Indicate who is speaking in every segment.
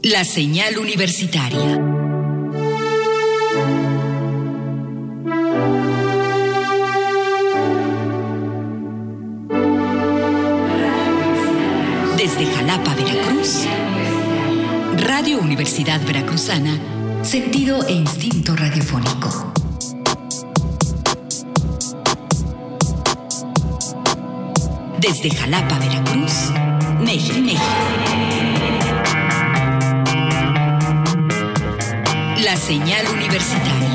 Speaker 1: La señal universitaria. Desde Jalapa, Veracruz, Radio Universidad Veracruzana, sentido e instinto radiofónico. Desde Jalapa, Veracruz, México. La señal universitaria.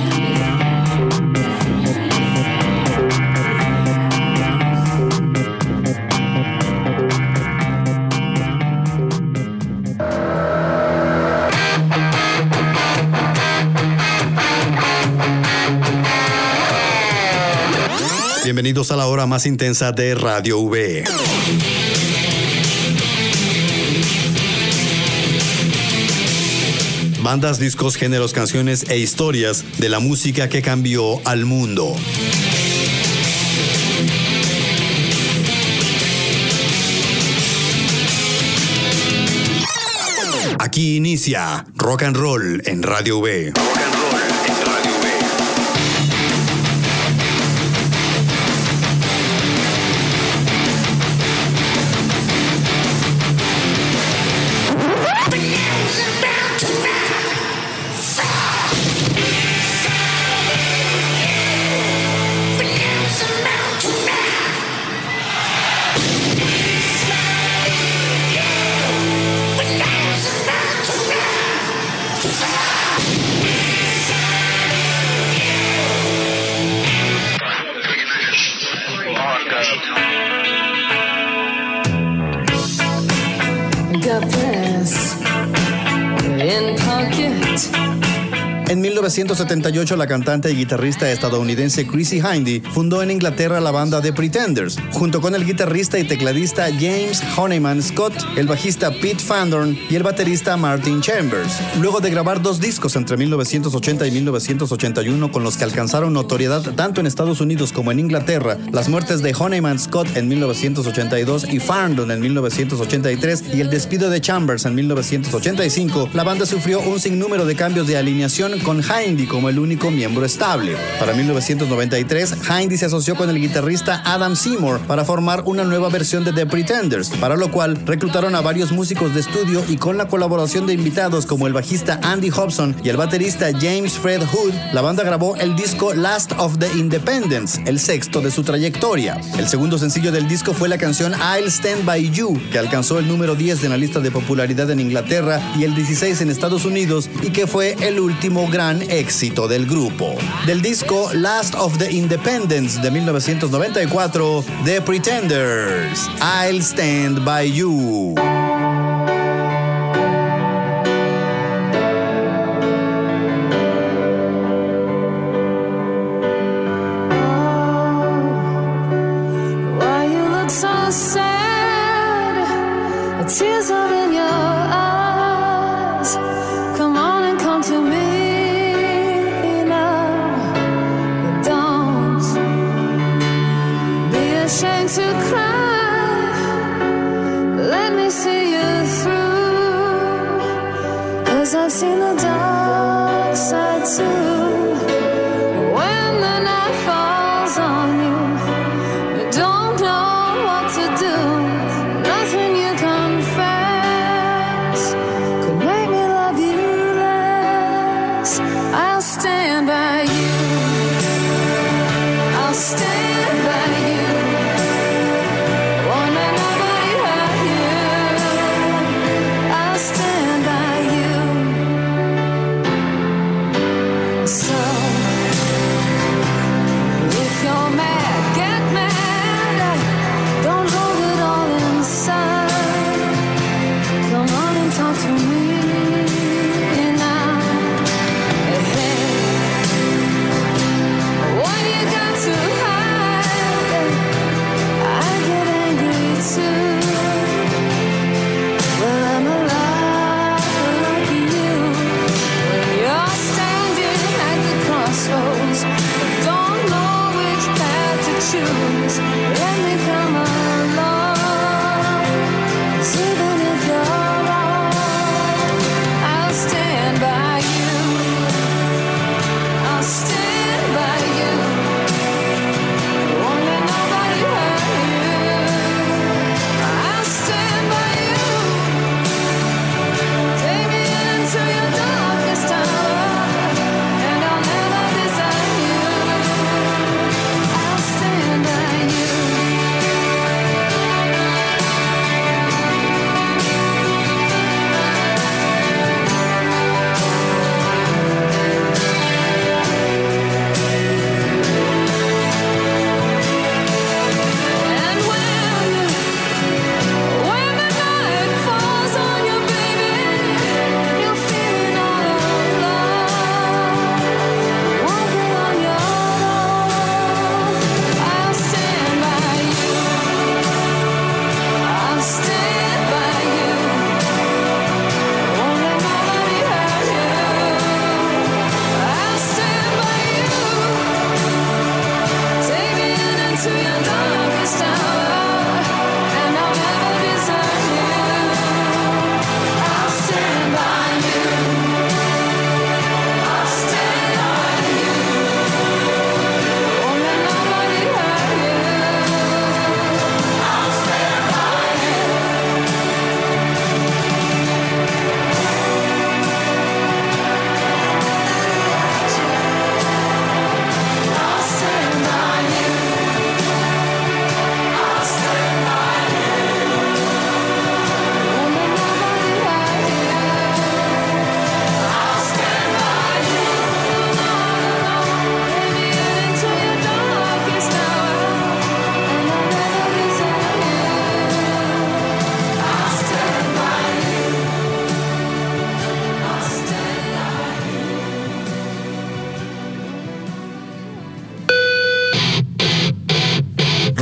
Speaker 2: Bienvenidos a la hora más intensa de Radio V. Bandas, discos, géneros, canciones e historias de la música que cambió al mundo. Aquí inicia Rock and Roll en Radio V. En 1978, la cantante y guitarrista estadounidense Chrissie Hynde fundó en Inglaterra la banda The Pretenders, junto con el guitarrista y tecladista James Honeyman Scott, el bajista Pete Fandorn y el baterista Martin Chambers. Luego de grabar 2 discos entre 1980 y 1981 con los que alcanzaron notoriedad tanto en Estados Unidos como en Inglaterra, las muertes de Honeyman Scott en 1982 y Fandorn en 1983 y el despido de Chambers en 1985, la banda sufrió un sinnúmero de cambios de alineación con Hynde como el único miembro estable. Para 1993, Hynde se asoció con el guitarrista Adam Seymour para formar una nueva versión de The Pretenders, para lo cual reclutaron a varios músicos de estudio y con la colaboración de invitados como el bajista Andy Hobson y el baterista James Fred Hood, la banda grabó el disco Last of the Independents, el 6º de su trayectoria. El segundo sencillo del disco fue la canción I'll Stand By You, que alcanzó el número 10 en la lista de popularidad en Inglaterra y el 16 en Estados Unidos, y que fue el último gran éxito del grupo. Del disco Last of the Independents de 1994, The Pretenders, I'll Stand By You.
Speaker 3: Tears are in your eyes. Come on and come to me now. Don't be ashamed to cry. Let me see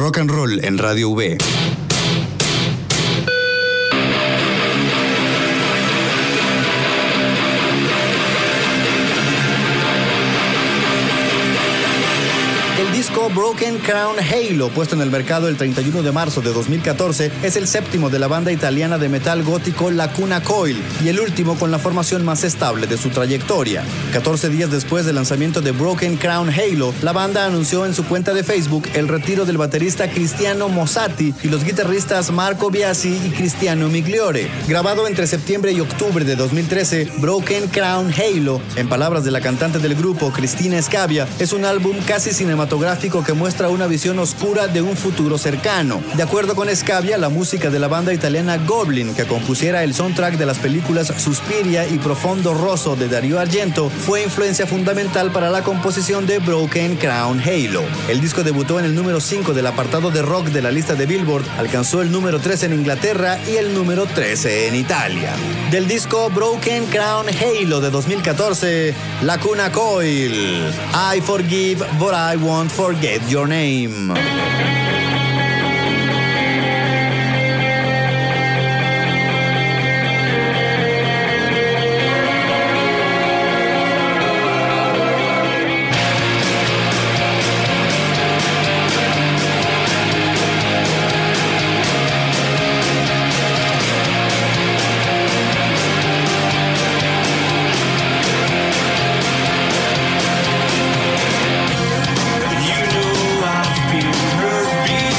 Speaker 2: Rock and Roll en Radio V. El disco Broken Crown Halo, puesto en el mercado el 31 de marzo de 2014, es el séptimo de la banda italiana de metal gótico Lacuna Coil y el último con la formación más estable de su trayectoria. 14 días después del lanzamiento de Broken Crown Halo, la banda anunció en su cuenta de Facebook el retiro del baterista Cristiano Mossati y los guitarristas Marco Biasi y Cristiano Migliore. Grabado entre septiembre y octubre de 2013, Broken Crown Halo, en palabras de la cantante del grupo, Cristina Scabbia, es un álbum casi cinematográfico que muestra una visión oscura de un futuro cercano. De acuerdo con Scabbia, la música de la banda italiana Goblin, que compusiera el soundtrack de las películas Suspiria y Profondo Rosso de Dario Argento, fue influencia fundamental para la composición de Broken Crown Halo. El disco debutó en el número 5 del apartado de rock de la lista de Billboard, alcanzó el número 13 en Inglaterra y el número 13 en Italia. Del disco Broken Crown Halo de 2014, Lacuna Coil, I Forgive But I Won't Forget Your Name.
Speaker 4: You know I've been hurt before.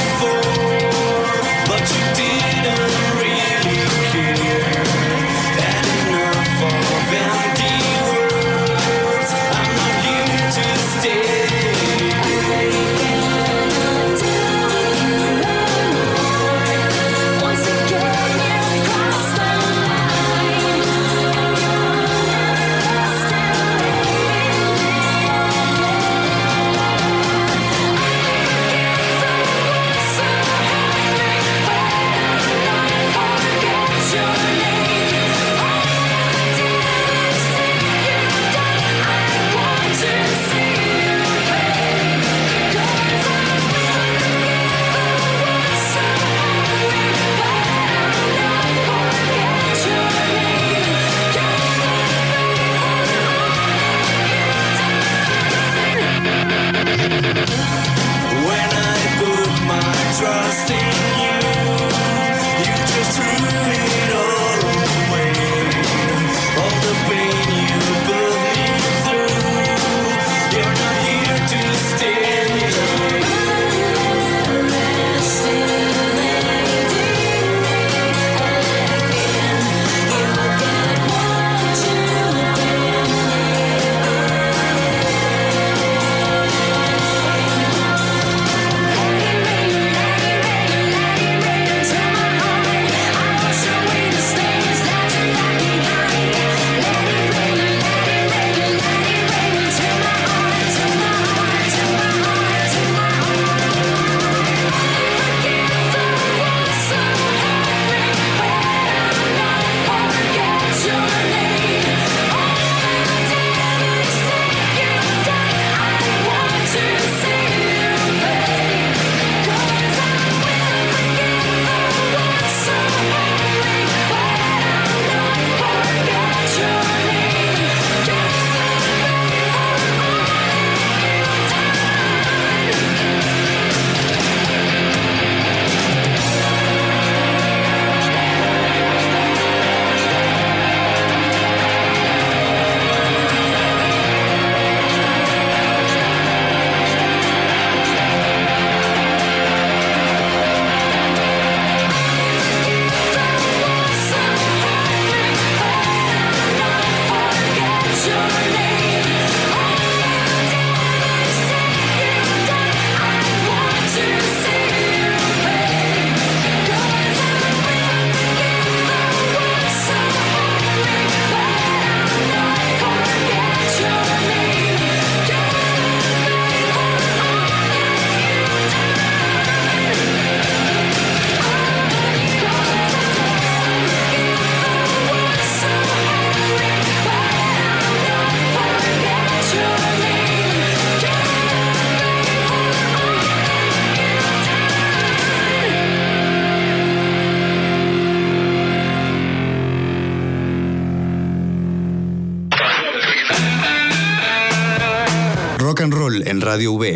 Speaker 2: en Radio V.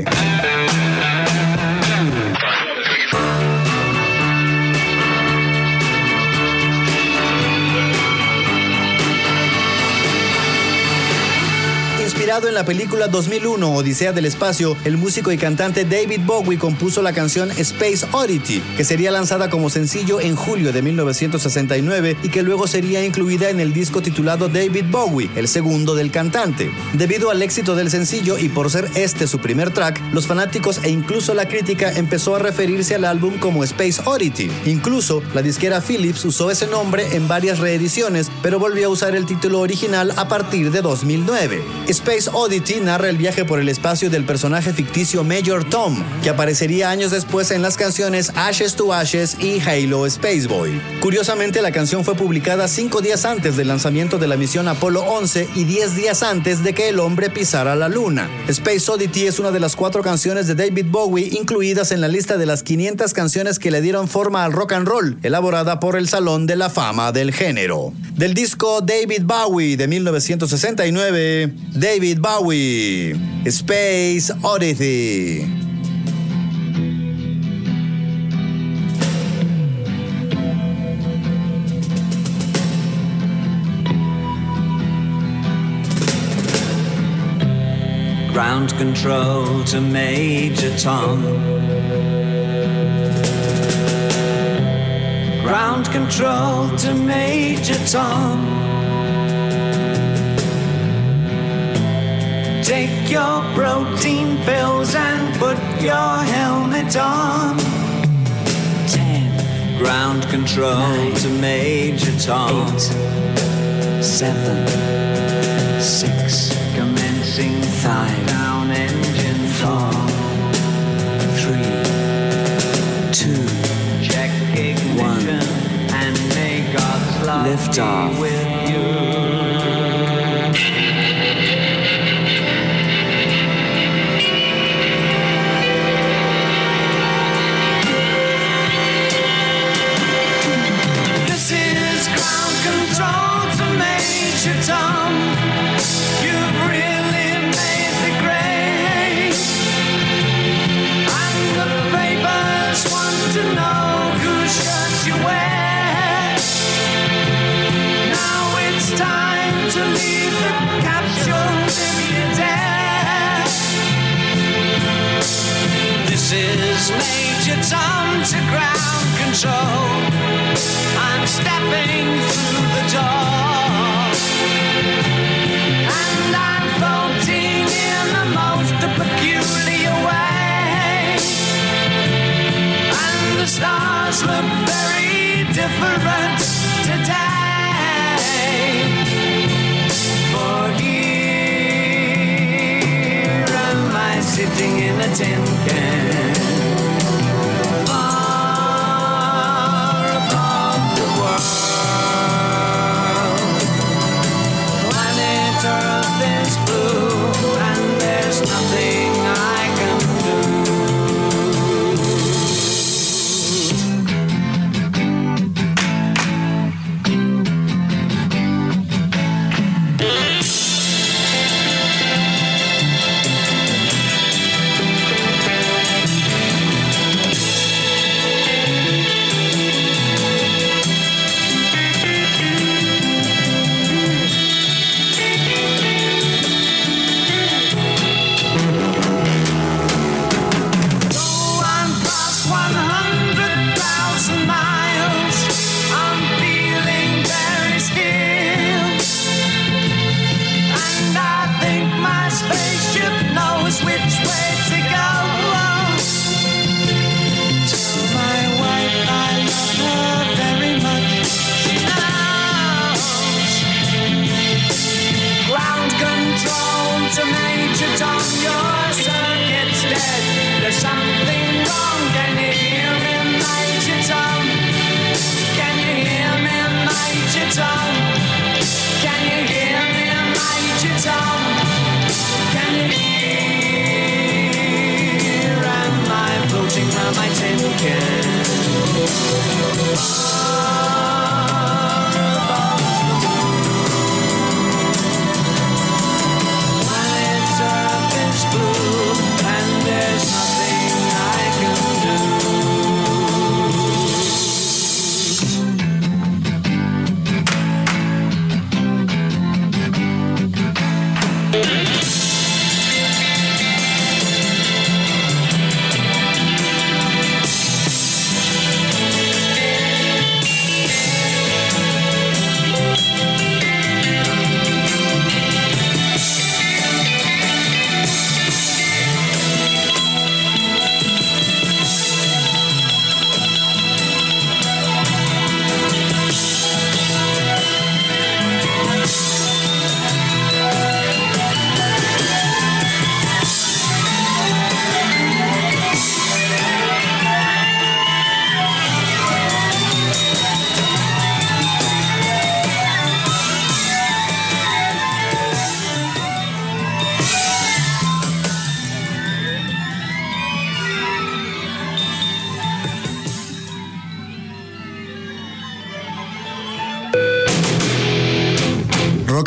Speaker 2: Inspirado en la película 2001 Odisea del Espacio, el músico y cantante David Bowie compuso la canción Space Oddity, que sería lanzada como sencillo en julio de 1969 y que luego sería incluida en el disco titulado David Bowie, el segundo del cantante. Debido al éxito del sencillo y por ser este su primer track, los fanáticos e incluso la crítica empezó a referirse al álbum como Space Oddity. Incluso la disquera Philips usó ese nombre en varias reediciones, pero volvió a usar el título original a partir de 2009. Space Oddity narra el viaje por el espacio del personaje ficticio Major Tom, que aparecería años después en las canciones Ashes to Ashes y Halo Space Boy. Curiosamente, la canción fue publicada 5 días antes del lanzamiento de la misión Apolo 11 y 10 días antes de que el hombre pisara la luna. Space Oddity es una de las 4 canciones de David Bowie incluidas en la lista de las 500 canciones que le dieron forma al rock and roll, elaborada por el Salón de la Fama del Género. Del disco David Bowie de 1969, David Bowie, Space Oddity.
Speaker 4: Ground control to Major Tom. Ground control to Major Tom. Take your protein pills and put your helmet on. 10. Ground control 9, to Major Tom. 8, 7, 6. Commencing 5. Down engine 4. 3, 2. Check ignition 1. And may God's love lift off. Be with you. Tom, you've really made the grade, and the papers want to know whose shirt you wear. Now it's time to leave the capsules if you dare. This is Major Tom to ground control. I'm stepping through the door. And I'm floating in the most peculiar way. And the stars look very different today. For here am I sitting in a tin can. Planet Earth is blue.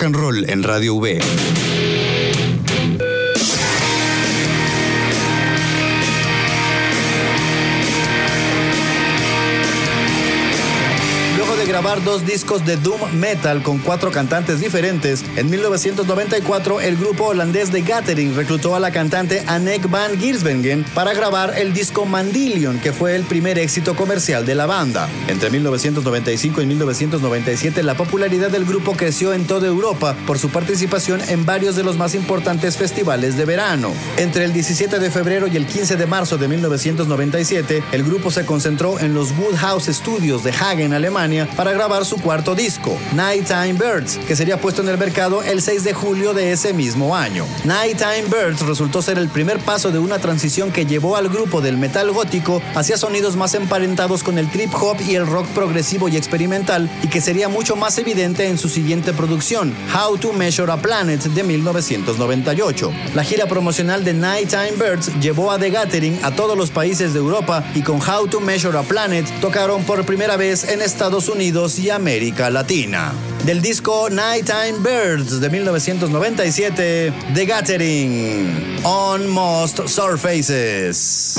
Speaker 2: and Roll en Radio V. Grabar 2 discos de doom metal con 4 cantantes diferentes, en 1994 el grupo holandés de Gathering reclutó a la cantante Anneke van Giersbergen para grabar el disco Mandillion, que fue el primer éxito comercial de la banda. Entre 1995 y 1997 la popularidad del grupo creció en toda Europa por su participación en varios de los más importantes festivales de verano. Entre el 17 de febrero y el 15 de marzo de 1997, el grupo se concentró en los Woodhouse Studios de Hagen, Alemania, para grabar su cuarto disco, Nighttime Birds, que sería puesto en el mercado el 6 de julio de ese mismo año. Nighttime Birds resultó ser el primer paso de una transición que llevó al grupo del metal gótico hacia sonidos más emparentados con el trip hop y el rock progresivo y experimental, y que sería mucho más evidente en su siguiente producción, How to Measure a Planet, de 1998. La gira promocional de Nighttime Birds llevó a The Gathering a todos los países de Europa, y con How to Measure a Planet tocaron por primera vez en Estados Unidos y América Latina. Del disco Nighttime Birds de 1997, The Gathering, On Most Surfaces.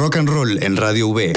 Speaker 2: Rock and Roll en Radio V.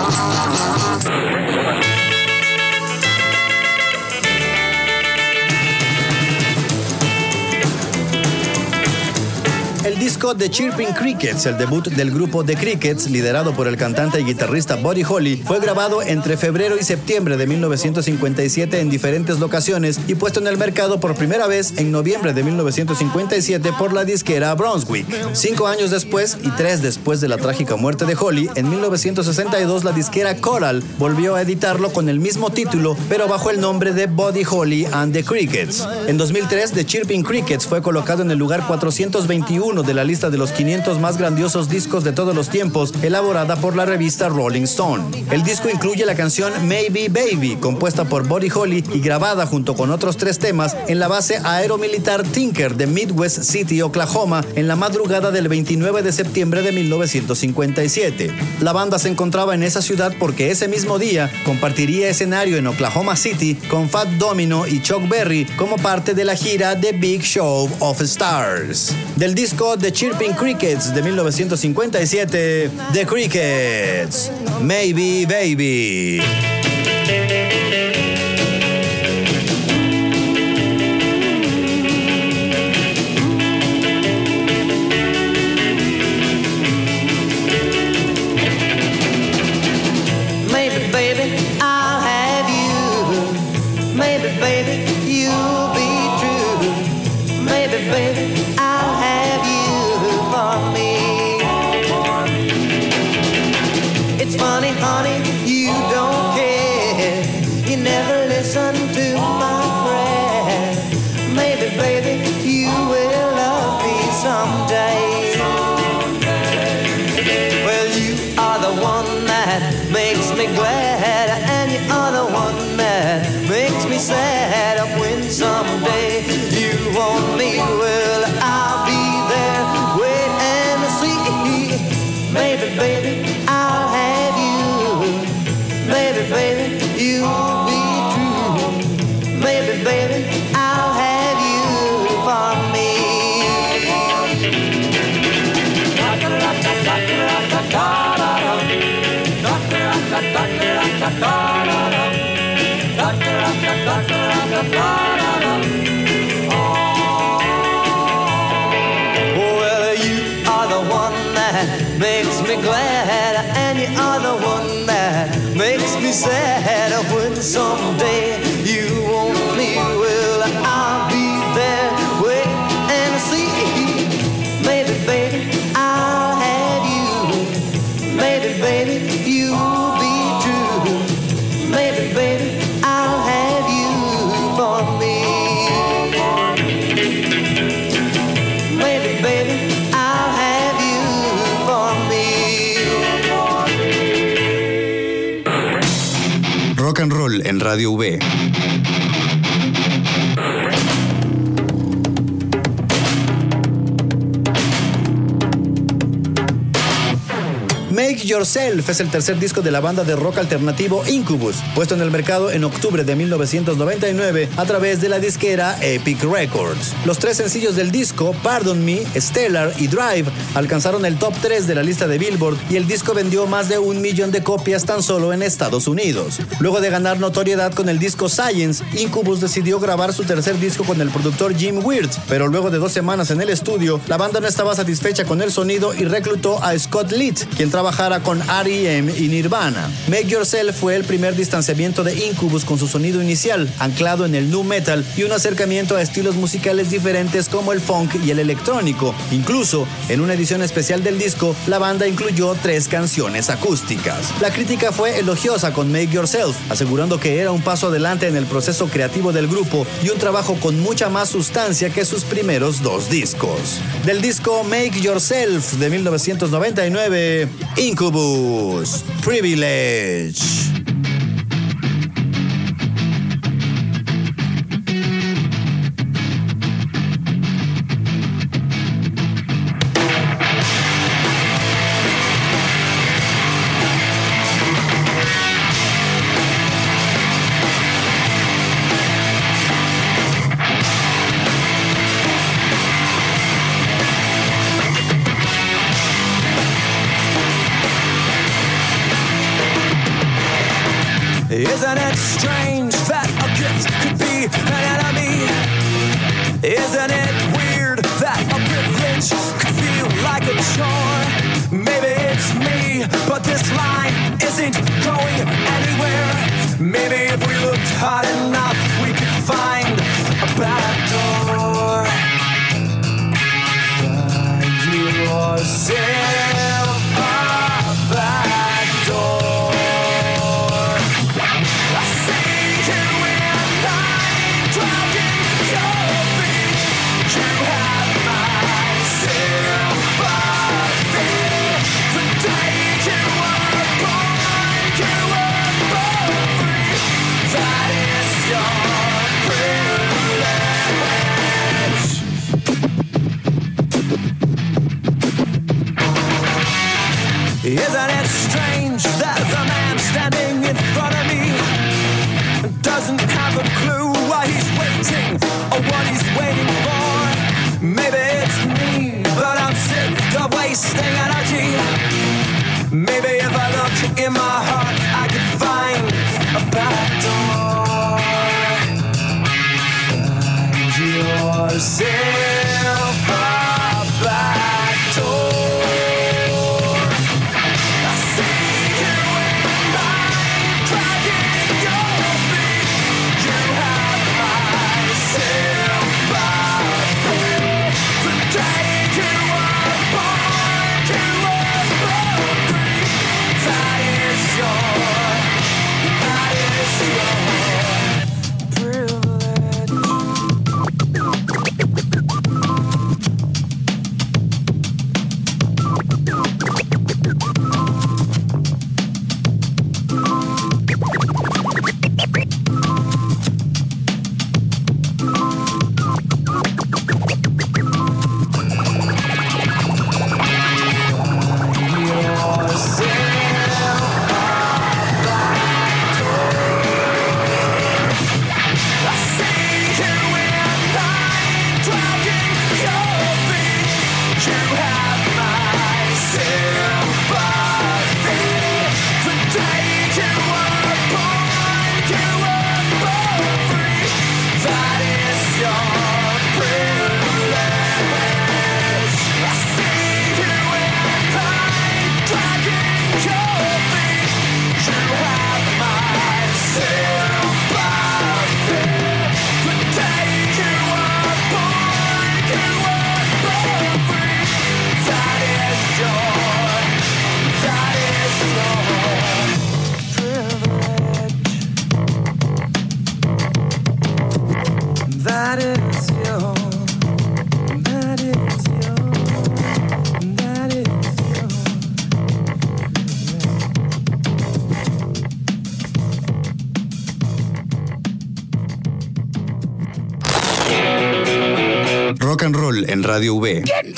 Speaker 2: El disco The Chirping Crickets, el debut del grupo The Crickets, liderado por el cantante y guitarrista Buddy Holly, fue grabado entre febrero y septiembre de 1957 en diferentes locaciones y puesto en el mercado por primera vez en noviembre de 1957 por la disquera Brunswick. 5 años después y 3 después de la trágica muerte de Holly, en 1962 la disquera Coral volvió a editarlo con el mismo título, pero bajo el nombre de Buddy Holly and the Crickets. En 2003, The Chirping Crickets fue colocado en el lugar 421 de la lista de los 500 más grandiosos discos de todos los tiempos, elaborada por la revista Rolling Stone. El disco incluye la canción Maybe Baby, compuesta por Buddy Holly y grabada junto con otros 3 temas en la base aeromilitar Tinker de Midwest City, Oklahoma, en la madrugada del 29 de septiembre de 1957. La banda se encontraba en esa ciudad porque ese mismo día compartiría escenario en Oklahoma City con Fat Domino y Chuck Berry como parte de la gira The Big Show of Stars. Del disco The Chirping Crickets de 1957, The Crickets, Maybe Baby.
Speaker 4: Maybe baby, I'll have you. Maybe baby, you'll be true. Maybe baby, I'll have you for me. It's funny, honey, you don't care. You never listen to my prayer. Maybe baby, you will love me someday. Well, you are the one that makes me glad, and you are the one that makes me sad. When someday you want me, well, I'll be there, wait and see. Maybe, baby, I'll have you. Maybe, baby, you'll be true. Maybe, baby, I'll have you for me. Well, you are the one that makes me glad, and you are the one that makes me sad. When someday you want me, well, I'll be there, wait and see. Maybe, baby, I'll have you. Maybe, baby, you'll be true. Maybe, baby, I'll have you for me. Maybe, baby, I'll have you for me.
Speaker 2: Rock and Roll en Radio V. Make Yourself es el tercer disco de la banda de rock alternativo Incubus, puesto en el mercado en octubre de 1999 a través de la disquera Epic Records. Los 3 sencillos del disco, Pardon Me, Stellar y Drive, alcanzaron el top 3 de la lista de Billboard y el disco vendió más de 1 millón de copias tan solo en Estados Unidos. Luego de ganar notoriedad con el disco Science, Incubus decidió grabar su tercer disco con el productor Jim Weird, pero luego de 2 semanas en el estudio, la banda no estaba satisfecha con el sonido y reclutó a Scott Litt, quien trabajara con R.E.M. y Nirvana. Make Yourself fue el primer distanciamiento de Incubus con su sonido inicial, anclado en el nu metal y un acercamiento a estilos musicales diferentes como el funk y el electrónico. Incluso, en una edición especial del disco, la banda incluyó 3 canciones acústicas. La crítica fue elogiosa con Make Yourself, asegurando que era un paso adelante en el proceso creativo del grupo y un trabajo con mucha más sustancia que sus primeros 2 discos. Del disco Make Yourself de 1999, Incubus, Privilege.
Speaker 5: strange that a gift could be an enemy? Isn't it weird that a privilege could feel like a chore? Maybe it's me, but this line isn't going anywhere. Maybe if we looked hard enough, we could find a back door. Find yourself a back door. I see you in line, dragging your feet. You have my sympathy. The day you were born, you were born free. That is your privilege. Isn't it strange that the man standing in front of me doesn't have a clue why he's waiting or what he's waiting for? Maybe it's me, but I'm sick of wasting energy. Maybe if I look in my heart, I could find a back door. Find yourself a back door.
Speaker 2: Rock and Roll en Radio V.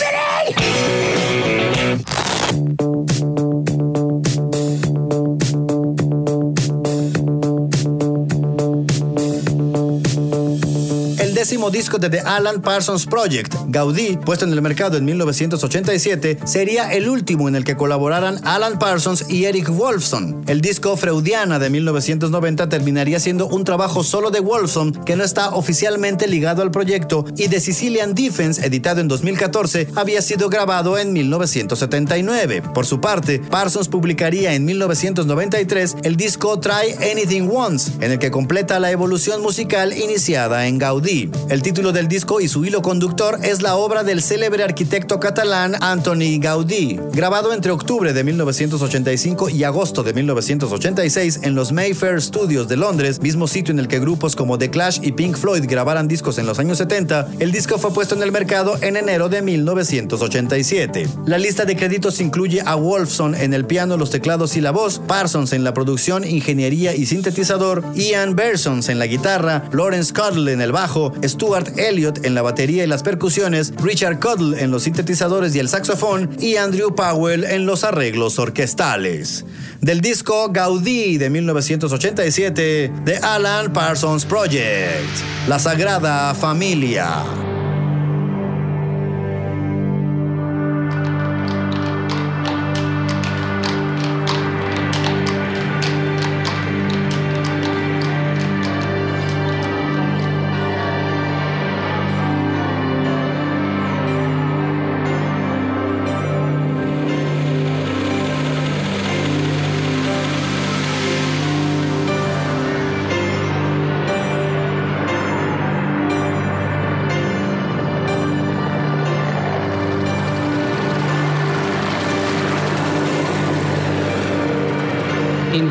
Speaker 2: El décimo disco de The Alan Parsons Project, Gaudí, puesto en el mercado en 1987, sería el último en el que colaboraran Alan Parsons y Eric Woolfson. El disco Freudiana de 1990 terminaría siendo un trabajo solo de Woolfson, que no está oficialmente ligado al proyecto, y The Sicilian Defense, editado en 2014, había sido grabado en 1979. Por su parte, Parsons publicaría en 1993 el disco Try Anything Once, en el que completa la evolución musical iniciada en Gaudí. El título del disco y su hilo conductor es la obra del célebre arquitecto catalán Antoni Gaudí, grabado entre octubre de 1985 y agosto de 1986 en los Mayfair Studios de Londres, mismo sitio en el que grupos como The Clash y Pink Floyd grabaran discos en los años 70. El disco fue puesto en el mercado en enero de 1987. La lista de créditos incluye a Woolfson en el piano, los teclados y la voz, Parsons en la producción, ingeniería y sintetizador, Ian Bersons en la guitarra, Lawrence Cudle en el bajo, Stuart Elliott en la batería y las percusiones, Richard Cudle en los sintetizadores y el saxofón y Andrew Powell en los arreglos orquestales. Del disco Gaudí de 1987, The Alan Parsons Project, La Sagrada Familia.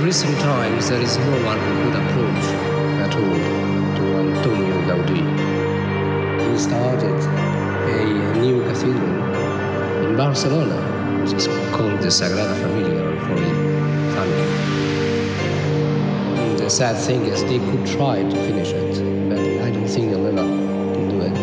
Speaker 6: recent times, there is no one who could approach at all to Antonio Gaudí. He started a new cathedral in Barcelona, which is called the Sagrada Familia, or Holy Family. And the sad thing is they could try to finish it, but I don't think they'll ever do it.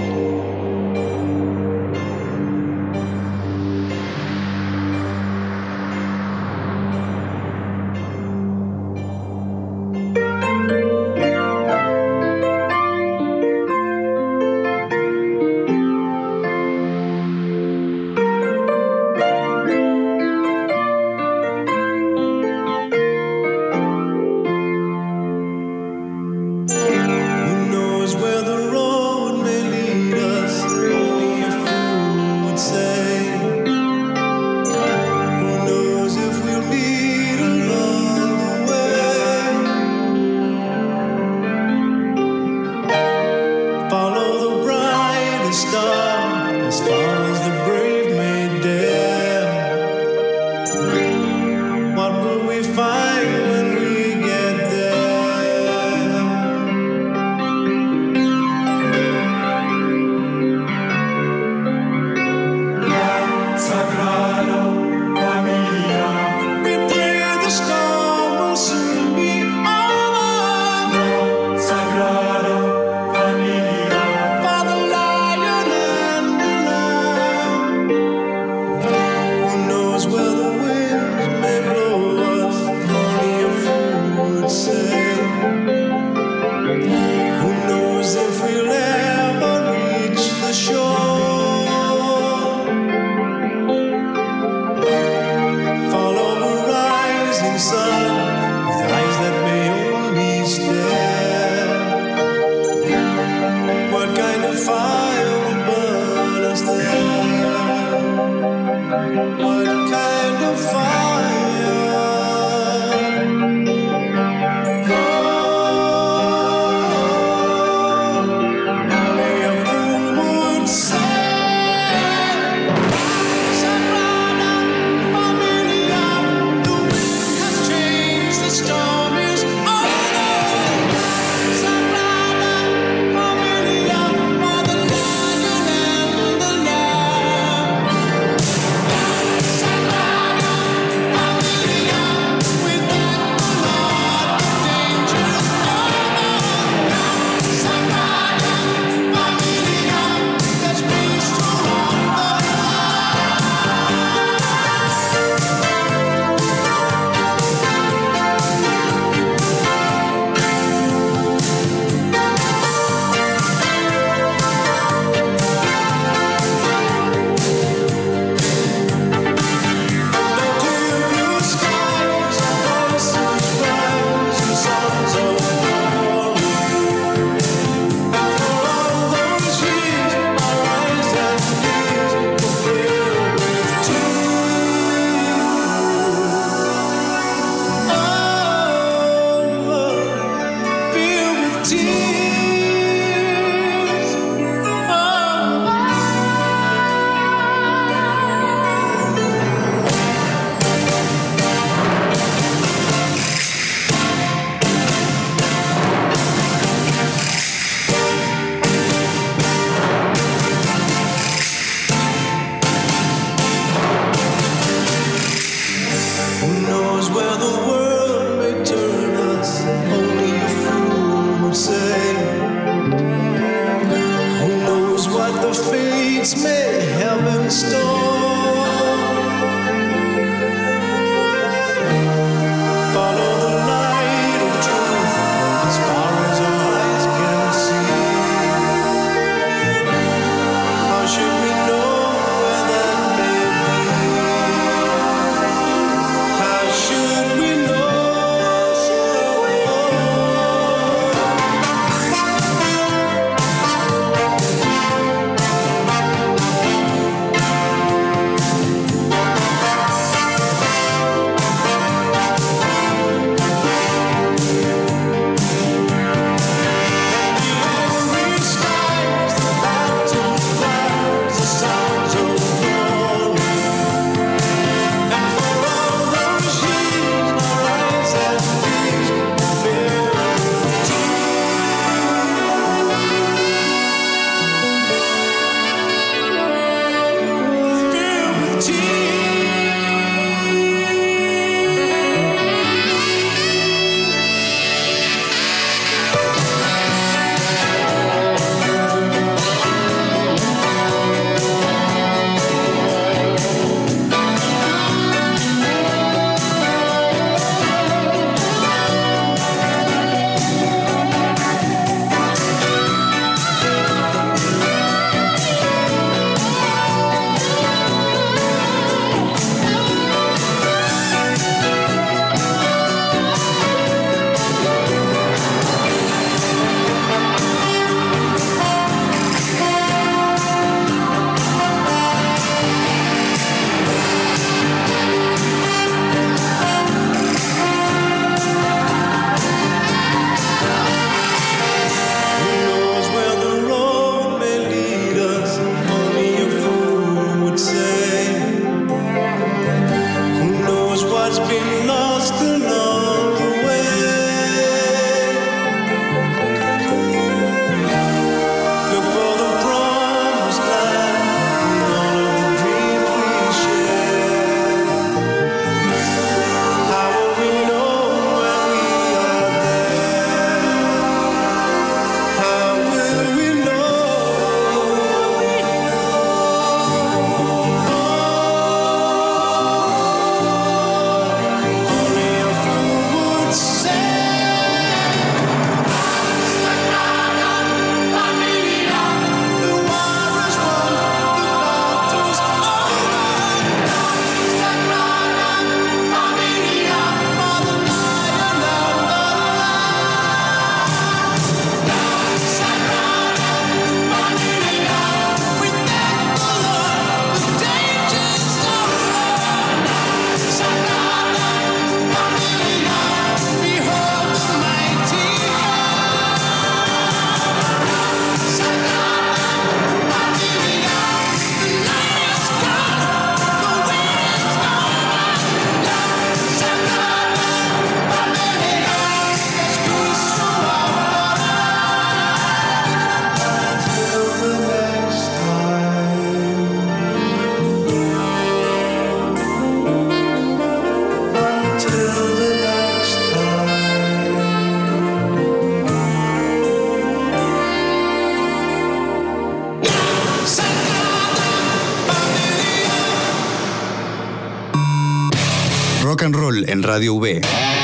Speaker 2: Rock and Roll en Radio V.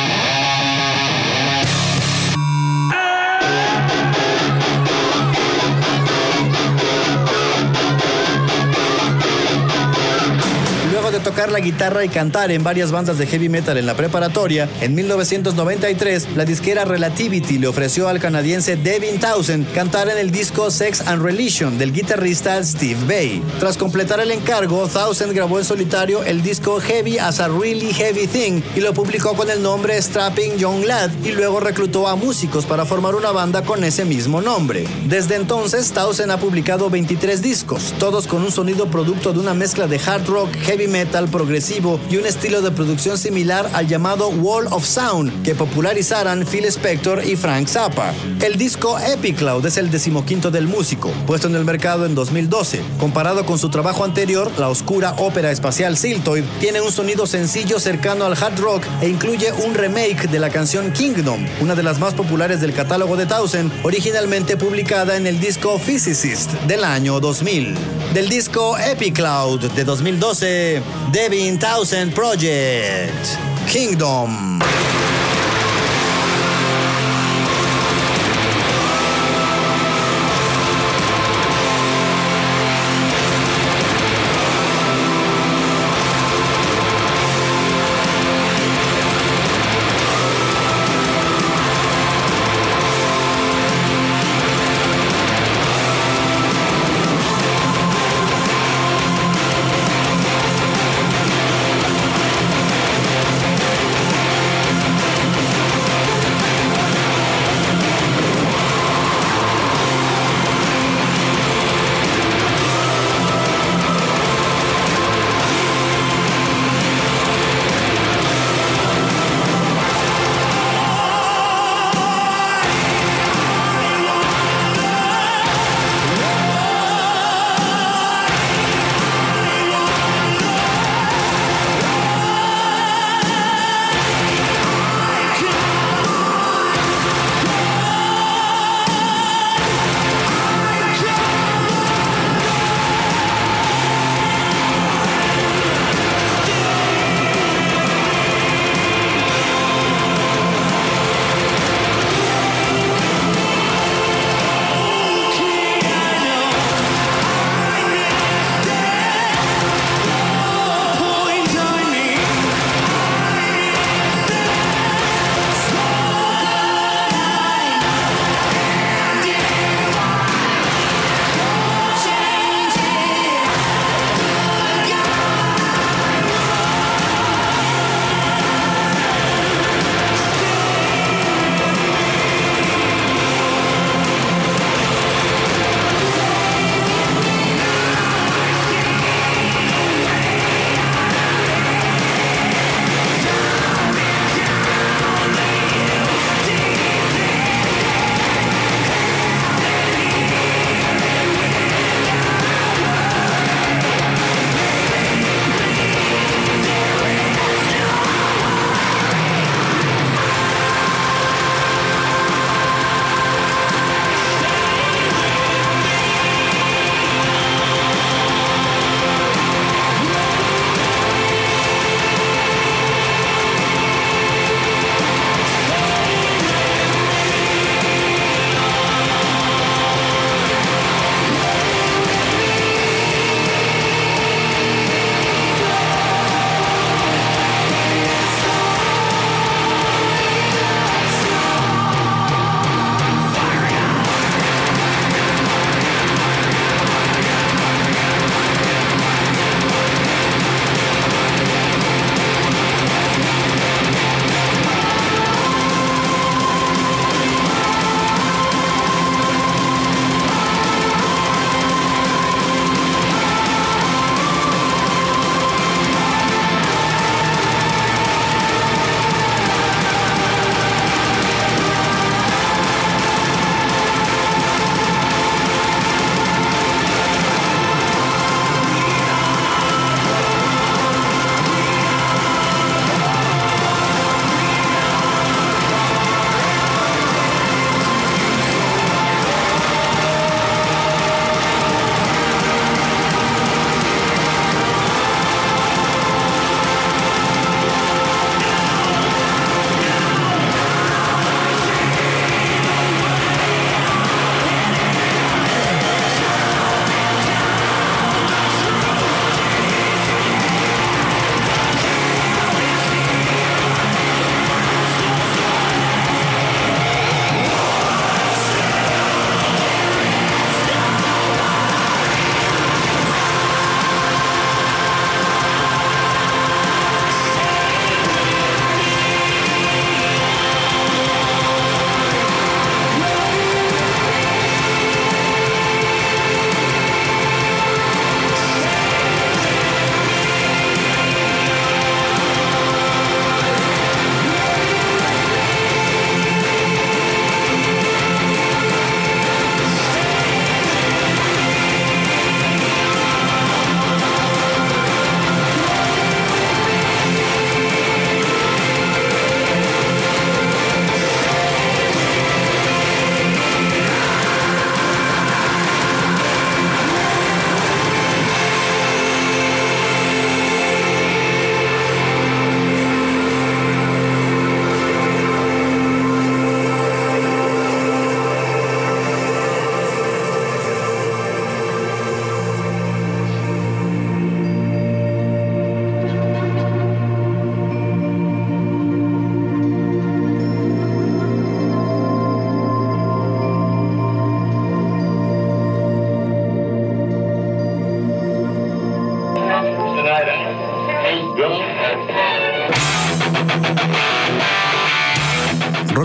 Speaker 2: De tocar la guitarra y cantar en varias bandas de heavy metal en la preparatoria, en 1993 la disquera Relativity le ofreció al canadiense Devin Townsend cantar en el disco Sex and Religion del guitarrista Steve Vai. Tras completar el encargo, Townsend grabó en solitario el disco Heavy as a Really Heavy Thing y lo publicó con el nombre Strapping Young Lad, y luego reclutó a músicos para formar una banda con ese mismo nombre. Desde entonces, Townsend ha publicado 23 discos, todos con un sonido producto de una mezcla de hard rock, heavy metal, progresivo y un estilo de producción similar al llamado Wall of Sound que popularizaran Phil Spector y Frank Zappa. El disco Epicloud es el 15º del músico, puesto en el mercado en 2012. Comparado con su trabajo anterior, la oscura ópera espacial Siltoid tiene un sonido sencillo cercano al hard rock e incluye un remake de la canción Kingdom, una de las más populares del catálogo de Townsend, originalmente publicada en el disco Physicist del año 2000. Del disco Epicloud de 2012, Devin Townsend Project, Kingdom.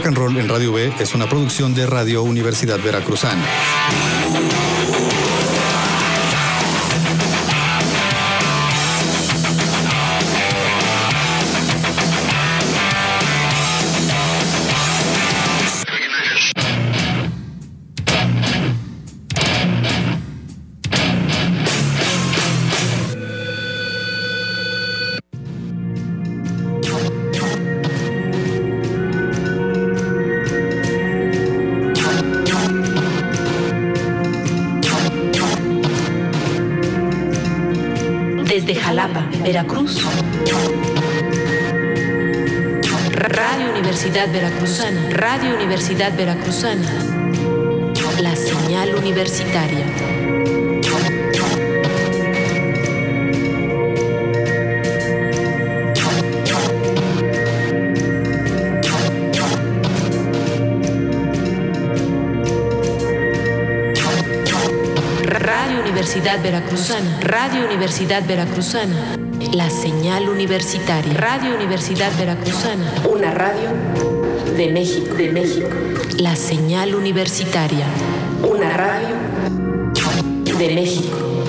Speaker 2: Rock and Roll en Radio V es una producción de Radio Universidad Veracruzana.
Speaker 1: Desde Jalapa, Veracruz. Radio Universidad Veracruzana. Radio Universidad Veracruzana. La señal universitaria. Universidad Veracruzana. Radio Universidad Veracruzana. La señal universitaria. Radio Universidad Veracruzana. Una radio de México. De México. La señal universitaria. Una radio de México.